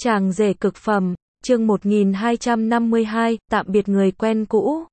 Chàng rể cực phẩm, chương 1252, tạm biệt người quen cũ.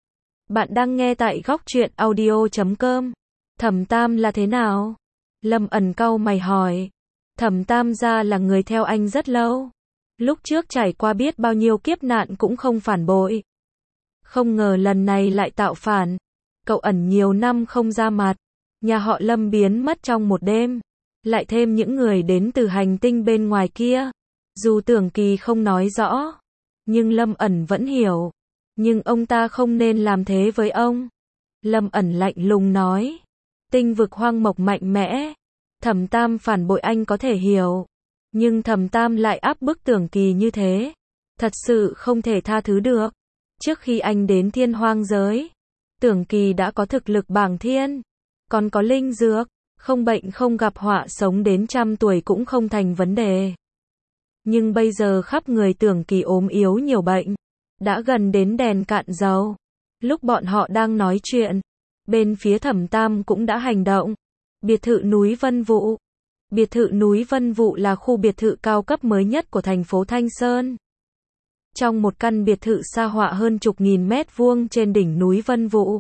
Bạn đang nghe tại góc truyện audio.com. Thẩm Tam là thế nào? Lâm Ẩn cau mày hỏi. Thẩm Tam gia là người theo anh rất lâu. Lúc trước trải qua biết bao nhiêu kiếp nạn cũng không phản bội. Không ngờ lần này lại tạo phản. Cậu Ẩn nhiều năm không ra mặt. Nhà họ Lâm biến mất trong một đêm. Lại thêm những người đến từ hành tinh bên ngoài kia. Dù Tưởng Kỳ không nói rõ, nhưng Lâm Ẩn vẫn hiểu. Nhưng ông ta không nên làm thế với ông. Lâm Ẩn lạnh lùng nói. Tinh vực hoang mộc mạnh mẽ. Thẩm Tam phản bội anh có thể hiểu. Nhưng Thẩm Tam lại áp bức Tưởng Kỳ như thế. Thật sự không thể tha thứ được. Trước khi anh đến thiên hoang giới, Tưởng Kỳ đã có thực lực bảng thiên. Còn có linh dược, không bệnh không gặp họa, sống đến 100 tuổi cũng không thành vấn đề. Nhưng bây giờ khắp người Tưởng Kỳ ốm yếu nhiều bệnh. Đã gần đến đèn cạn dầu. Lúc bọn họ đang nói chuyện, bên phía Thẩm Tam cũng đã hành động. Biệt thự núi Vân Vũ. Biệt thự núi Vân Vũ là khu biệt thự cao cấp mới nhất của thành phố Thanh Sơn. Trong một căn biệt thự xa hoa hơn chục nghìn mét vuông trên đỉnh núi Vân Vũ.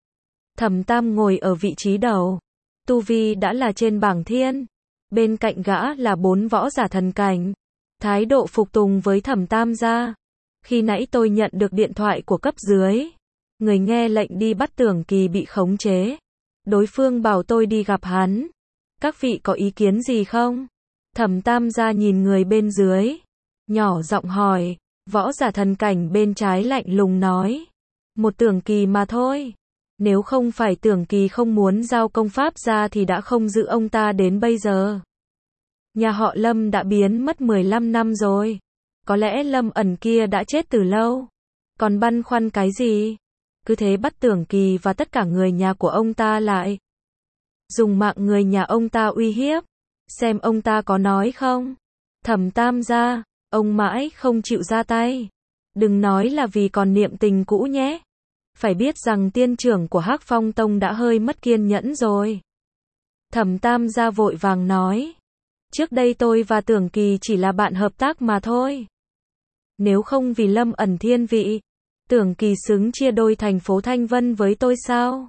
Thẩm Tam ngồi ở vị trí đầu. Tu vi đã là trên bảng thiên. Bên cạnh gã là 4 võ giả thần cảnh. Thái độ phục tùng với Thẩm Tam gia. Khi nãy tôi nhận được điện thoại của cấp dưới. Người nghe lệnh đi bắt Tưởng Kỳ bị khống chế. Đối phương bảo tôi đi gặp hắn. Các vị có ý kiến gì không? Thẩm Tam gia nhìn người bên dưới. Nhỏ giọng hỏi. Võ giả thần cảnh bên trái lạnh lùng nói. Một Tưởng Kỳ mà thôi. Nếu không phải Tưởng Kỳ không muốn giao công pháp ra thì đã không giữ ông ta đến bây giờ. Nhà họ Lâm đã biến mất 15 năm rồi. Có lẽ Lâm Ẩn kia đã chết từ lâu. Còn băn khoăn cái gì? Cứ thế bắt Tưởng Kỳ và tất cả người nhà của ông ta lại. Dùng mạng người nhà ông ta uy hiếp. Xem ông ta có nói không? Thẩm Tam gia, ông mãi không chịu ra tay. Đừng nói là vì còn niệm tình cũ nhé. Phải biết rằng tiên trưởng của Hắc Phong Tông đã hơi mất kiên nhẫn rồi. Thẩm Tam gia vội vàng nói. Trước đây tôi và Tưởng Kỳ chỉ là bạn hợp tác mà thôi. Nếu không vì Lâm Ẩn thiên vị, Tưởng Kỳ xứng chia đôi thành phố Thanh Vân với tôi sao?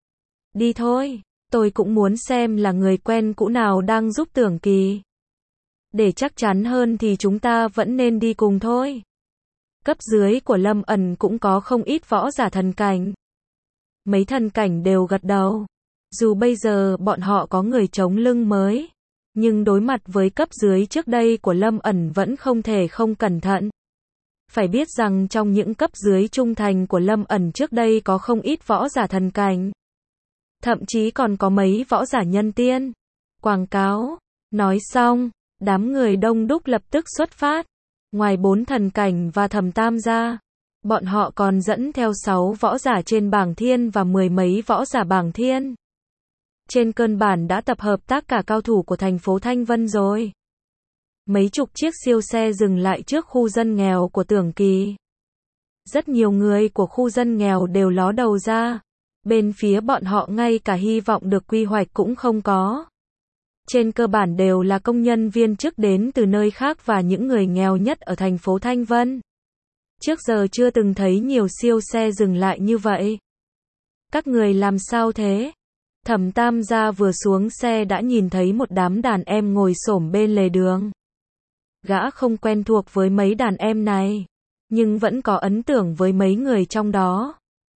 Đi thôi, tôi cũng muốn xem là người quen cũ nào đang giúp Tưởng Kỳ. Để chắc chắn hơn thì chúng ta vẫn nên đi cùng thôi. Cấp dưới của Lâm Ẩn cũng có không ít võ giả thần cảnh. Mấy thần cảnh đều gật đầu. Dù bây giờ bọn họ có người chống lưng mới, nhưng đối mặt với cấp dưới trước đây của Lâm Ẩn vẫn không thể không cẩn thận. Phải biết rằng trong những cấp dưới trung thành của Lâm Ẩn trước đây có không ít võ giả thần cảnh. Thậm chí còn có mấy võ giả nhân tiên. Quảng cáo. Nói xong, đám người đông đúc lập tức xuất phát. Ngoài 4 thần cảnh và Thẩm Tam gia, bọn họ còn dẫn theo 6 võ giả trên bảng thiên và 10 mấy võ giả bảng thiên. Trên cơ bản đã tập hợp tất cả cao thủ của thành phố Thanh Vân rồi. Mấy chục chiếc siêu xe dừng lại trước khu dân nghèo của Tưởng Kỳ. Rất nhiều người của khu dân nghèo đều ló đầu ra. Bên phía bọn họ ngay cả hy vọng được quy hoạch cũng không có. Trên cơ bản đều là công nhân viên chức đến từ nơi khác và những người nghèo nhất ở thành phố Thanh Vân. Trước giờ chưa từng thấy nhiều siêu xe dừng lại như vậy. Các người làm sao thế? Thẩm Tam gia vừa xuống xe đã nhìn thấy một đám đàn em ngồi xổm bên lề đường. Gã không quen thuộc với mấy đàn em này, nhưng vẫn có ấn tượng với mấy người trong đó.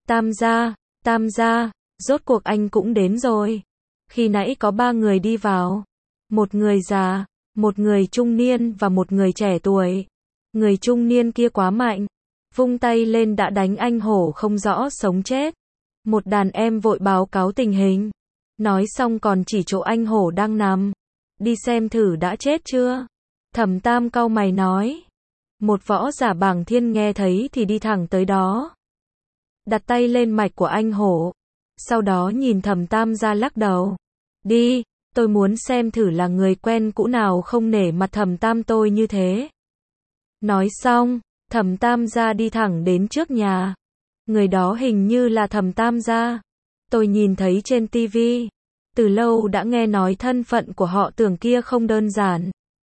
Tam gia, rốt cuộc anh cũng đến rồi. Khi nãy có 3 người đi vào. Một người già, một người trung niên và một người trẻ tuổi. Người trung niên kia quá mạnh. Vung tay lên đã đánh anh hổ không rõ sống chết. Một đàn em vội báo cáo tình hình. Nói xong còn chỉ chỗ anh hổ đang nằm. Đi xem thử đã chết chưa? Thẩm Tam cau mày nói. Một võ giả bảng thiên nghe thấy thì đi thẳng tới đó. Đặt tay lên mạch của anh hổ. Sau đó nhìn Thẩm Tam ra lắc đầu. Đi, tôi muốn xem thử là người quen cũ nào không nể mặt Thẩm Tam tôi như thế. Nói xong, Thẩm Tam gia đi thẳng đến trước nhà. Người đó hình như là Thẩm Tam gia. Tôi nhìn thấy trên tivi. Từ lâu đã nghe nói thân phận của họ Tưởng kia không đơn giản.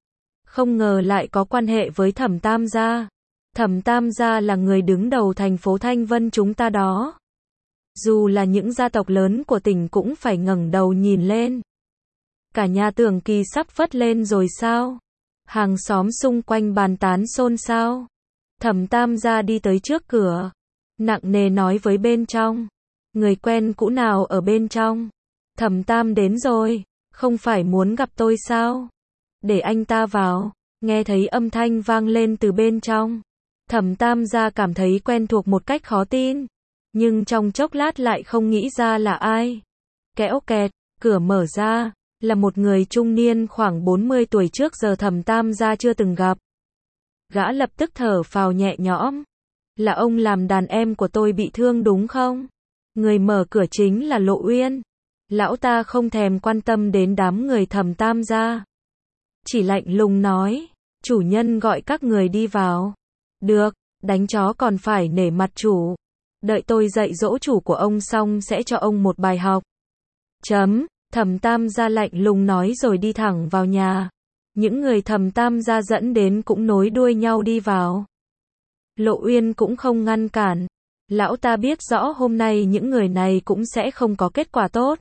Không ngờ lại có quan hệ với Thẩm Tam gia. Thẩm Tam gia là người đứng đầu thành phố Thanh Vân chúng ta đó. Dù là những gia tộc lớn của tỉnh cũng phải ngẩng đầu nhìn lên. Cả nhà Tưởng Kỳ sắp phất lên rồi sao? Hàng xóm xung quanh bàn tán xôn xao. Thẩm Tam gia đi tới trước cửa, nặng nề nói với bên trong. Người quen cũ nào ở bên trong? Thẩm Tam đến rồi, không phải muốn gặp tôi sao? Để anh ta vào. Nghe thấy âm thanh vang lên từ bên trong. Thẩm Tam gia cảm thấy quen thuộc một cách khó tin. Nhưng trong chốc lát lại không nghĩ ra là ai. Kẽo kẹt, cửa mở ra, là một người trung niên khoảng 40 tuổi trước giờ Thẩm Tam gia chưa từng gặp. Gã lập tức thở phào nhẹ nhõm. Là ông làm đàn em của tôi bị thương đúng không? Người mở cửa chính là Lộ Uyên. Lão ta không thèm quan tâm đến đám người Thẩm Tam gia. Chỉ lạnh lùng nói, chủ nhân gọi các người đi vào. Được, đánh chó còn phải nể mặt chủ. Đợi tôi dạy dỗ chủ của ông xong sẽ cho ông một bài học. Thẩm Tam gia lạnh lùng nói rồi đi thẳng vào nhà. Những người Thẩm Tam gia dẫn đến cũng nối đuôi nhau đi vào. Lộ Uyên cũng không ngăn cản. Lão ta biết rõ hôm nay những người này cũng sẽ không có kết quả tốt.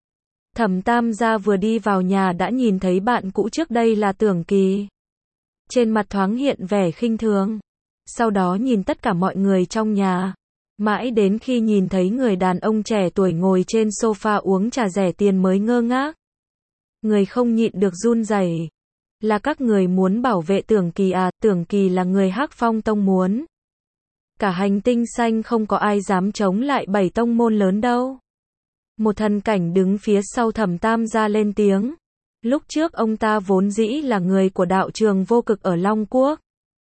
Thẩm Tam gia vừa đi vào nhà đã nhìn thấy bạn cũ trước đây là Tưởng Kỳ. Trên mặt thoáng hiện vẻ khinh thường. Sau đó nhìn tất cả mọi người trong nhà. Mãi đến khi nhìn thấy người đàn ông trẻ tuổi ngồi trên sofa uống trà rẻ tiền mới ngơ ngác. Người không nhịn được run rẩy. Là các người muốn bảo vệ Tưởng Kỳ à? Tưởng Kỳ là người Hắc Phong tông muốn. Cả hành tinh xanh không có ai dám chống lại 7 tông môn lớn đâu. Một thần cảnh đứng phía sau Thẩm Tam gia lên tiếng. Lúc trước ông ta vốn dĩ là người của đạo trường vô cực ở Long Quốc.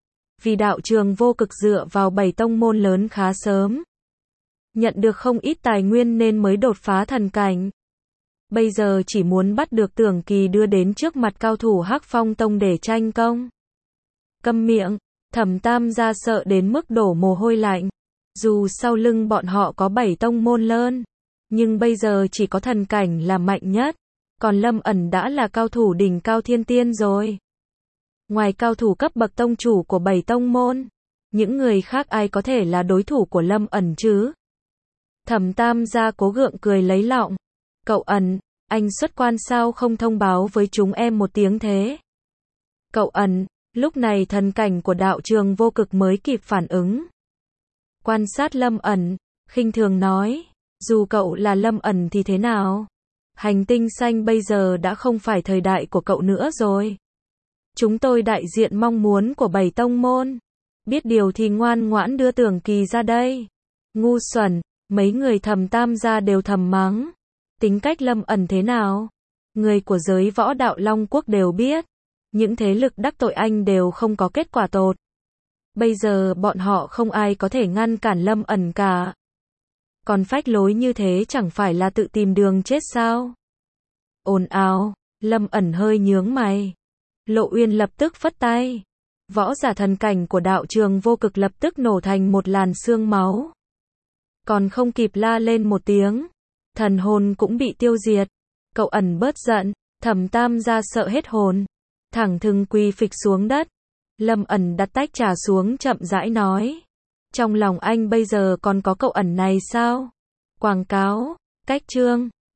Vì đạo trường vô cực dựa vào 7 tông môn lớn khá sớm. Nhận được không ít tài nguyên nên mới đột phá thần cảnh. Bây giờ chỉ muốn bắt được Tưởng Kỳ đưa đến trước mặt cao thủ Hắc Phong tông để tranh công. Câm miệng, Thẩm Tam gia sợ đến mức đổ mồ hôi lạnh. Dù sau lưng bọn họ có 7 tông môn lớn, nhưng bây giờ chỉ có thần cảnh là mạnh nhất. Còn Lâm Ẩn đã là cao thủ đỉnh cao thiên tiên rồi. Ngoài cao thủ cấp bậc tông chủ của 7 tông môn, những người khác ai có thể là đối thủ của Lâm Ẩn chứ? Thẩm Tam gia cố gượng cười lấy lọng. Cậu Ẩn, anh xuất quan sao không thông báo với chúng em một tiếng thế? Cậu Ẩn, lúc này thần cảnh của đạo trường vô cực mới kịp phản ứng. Quan sát Lâm Ẩn, khinh thường nói, dù cậu là Lâm Ẩn thì thế nào? Hành tinh xanh bây giờ đã không phải thời đại của cậu nữa rồi. Chúng tôi đại diện mong muốn của 7 tông môn. Biết điều thì ngoan ngoãn đưa Tưởng Kỳ ra đây. Ngu xuẩn, mấy người Thẩm Tam gia đều thầm mắng. Tính cách Lâm Ẩn thế nào? Người của giới võ đạo Long Quốc đều biết. Những thế lực đắc tội anh đều không có kết quả tốt. Bây giờ bọn họ không ai có thể ngăn cản Lâm Ẩn cả. Còn phách lối như thế chẳng phải là tự tìm đường chết sao? Ồn ào, Lâm Ẩn hơi nhướng mày. Lộ Uyên lập tức phất tay. Võ giả thần cảnh của đạo trường vô cực lập tức nổ thành một làn sương máu. Còn không kịp la lên một tiếng, thần hồn cũng bị tiêu diệt. Cậu Ẩn bớt giận, Thẩm Tam gia sợ hết hồn, thẳng thừng quỳ phịch xuống đất. Lâm Ẩn đặt tách trà xuống chậm rãi nói. Trong lòng anh bây giờ còn có cậu Ẩn này sao? Quảng cáo, cách chương.